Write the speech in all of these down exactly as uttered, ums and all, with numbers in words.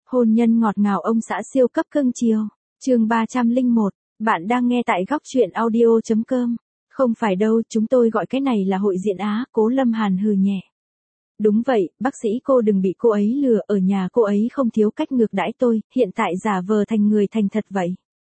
Hôn nhân ngọt ngào ông xã siêu cấp cưng chiều. Chương ba trăm lẻ một, bạn đang nghe tại góc truyện audio chấm com. Không phải đâu, chúng tôi gọi cái này là hội diện Á, Cố Lâm Hàn hừ nhẹ. Đúng vậy, bác sĩ cô đừng bị cô ấy lừa, ở nhà cô ấy không thiếu cách ngược đãi tôi, hiện tại giả vờ thành người thành thật vậy.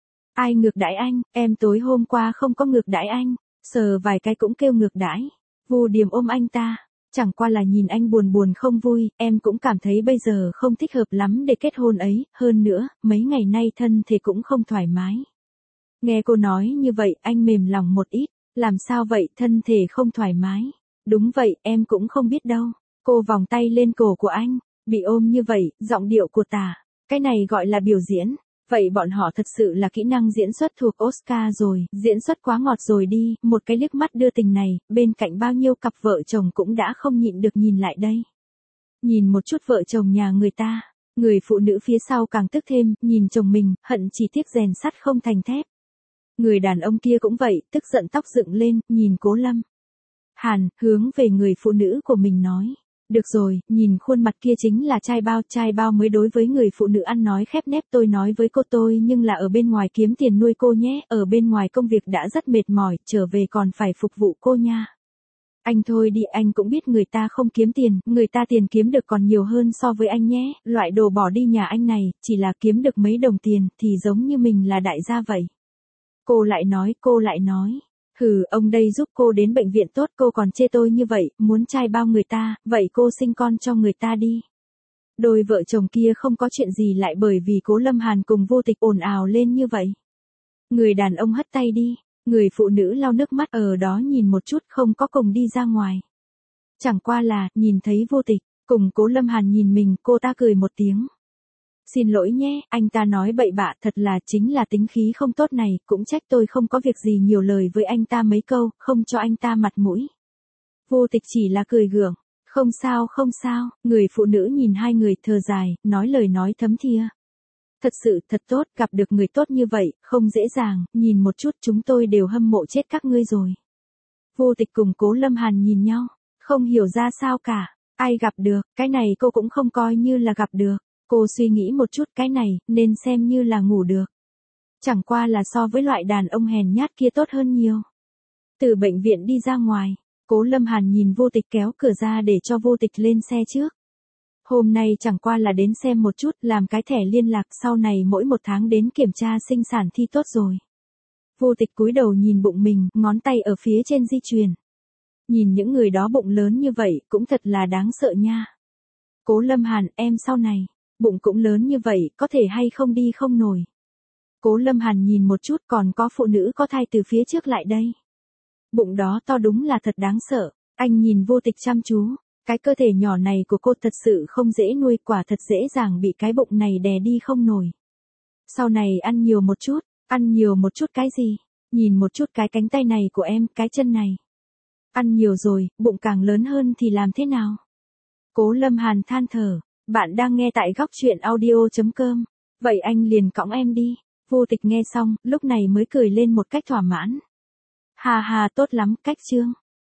Ai ngược đãi anh, em tối hôm qua không có ngược đãi anh, sờ vài cái cũng kêu ngược đãi. Vu Điềm ôm anh ta, chẳng qua là nhìn anh buồn buồn không vui, em cũng cảm thấy bây giờ không thích hợp lắm để kết hôn ấy, hơn nữa, mấy ngày nay thân thể cũng không thoải mái. Nghe cô nói như vậy, anh mềm lòng một ít, làm sao vậy, thân thể không thoải mái? Đúng vậy, em cũng không biết đâu. Cô vòng tay lên cổ của anh, bị ôm như vậy, giọng điệu của tả, cái này gọi là biểu diễn. Vậy bọn họ thật sự là kỹ năng diễn xuất thuộc Oscar rồi, diễn xuất quá ngọt rồi đi, một cái liếc mắt đưa tình này, bên cạnh bao nhiêu cặp vợ chồng cũng đã không nhịn được nhìn lại đây. Nhìn một chút vợ chồng nhà người ta, người phụ nữ phía sau càng tức thêm, nhìn chồng mình, hận chỉ tiếc rèn sắt không thành thép. Người đàn ông kia cũng vậy, tức giận tóc dựng lên, nhìn Cố Lâm Hàn, hướng về người phụ nữ của mình nói. Được rồi, nhìn khuôn mặt kia chính là trai bao, trai bao mới đối với người phụ nữ ăn nói khép nép, tôi nói với cô tôi nhưng là ở bên ngoài kiếm tiền nuôi cô nhé, ở bên ngoài công việc đã rất mệt mỏi, trở về còn phải phục vụ cô nha. Anh thôi đi, anh cũng biết người ta không kiếm tiền, người ta tiền kiếm được còn nhiều hơn so với anh nhé, loại đồ bỏ đi nhà anh này, chỉ là kiếm được mấy đồng tiền, thì giống như mình là đại gia vậy. Cô lại nói, cô lại nói. Hừ, ông đây giúp cô đến bệnh viện tốt, cô còn chê tôi như vậy, muốn trai bao người ta, vậy cô sinh con cho người ta đi. Đôi vợ chồng kia không có chuyện gì lại bởi vì Cố Lâm Hàn cùng Vô Tịch ồn ào lên như vậy. Người đàn ông hất tay đi, người phụ nữ lau nước mắt ở đó nhìn một chút không có cùng đi ra ngoài. Chẳng qua là, nhìn thấy Vô Tịch, cùng Cố Lâm Hàn nhìn mình, cô ta cười một tiếng. Xin lỗi nhé, anh ta nói bậy bạ, thật là chính là tính khí không tốt này, cũng trách tôi không có việc gì nhiều lời với anh ta mấy câu, không cho anh ta mặt mũi. Vô Tịch chỉ là cười gượng, không sao không sao, người phụ nữ nhìn hai người thở dài, nói lời nói thấm thía. Thật sự thật tốt, gặp được người tốt như vậy, không dễ dàng, nhìn một chút chúng tôi đều hâm mộ chết các ngươi rồi. Vô Tịch cùng Cố Lâm Hàn nhìn nhau, không hiểu ra sao cả, ai gặp được, cái này cô cũng không coi như là gặp được. Cô suy nghĩ một chút, cái này, nên xem như là ngủ được. Chẳng qua là so với loại đàn ông hèn nhát kia tốt hơn nhiều. Từ bệnh viện đi ra ngoài, Cố Lâm Hàn nhìn Vô Tịch kéo cửa ra để cho Vô Tịch lên xe trước. Hôm nay chẳng qua là đến xem một chút, làm cái thẻ liên lạc, sau này mỗi một tháng đến kiểm tra sinh sản thi tốt rồi. Vô Tịch cúi đầu nhìn bụng mình, ngón tay ở phía trên di chuyển. Nhìn những người đó bụng lớn như vậy, cũng thật là đáng sợ nha. Cố Lâm Hàn, em sau này, bụng cũng lớn như vậy, có thể hay không đi không nổi. Cố Lâm Hàn nhìn một chút, còn có phụ nữ có thai từ phía trước lại đây. Bụng đó to đúng là thật đáng sợ. Anh nhìn Vô Tịch chăm chú, cái cơ thể nhỏ này của cô thật sự không dễ nuôi, quả thật dễ dàng bị cái bụng này đè đi không nổi. Sau này ăn nhiều một chút, ăn nhiều một chút cái gì? Nhìn một chút cái cánh tay này của em, cái chân này. Ăn nhiều rồi, bụng càng lớn hơn thì làm thế nào? Cố Lâm Hàn than thở. Bạn đang nghe tại góc truyện audio chấm com. Vậy anh liền cõng em đi. Vô Tịch nghe xong, lúc này mới cười lên một cách thỏa mãn. Hà hà, tốt lắm, cách chương.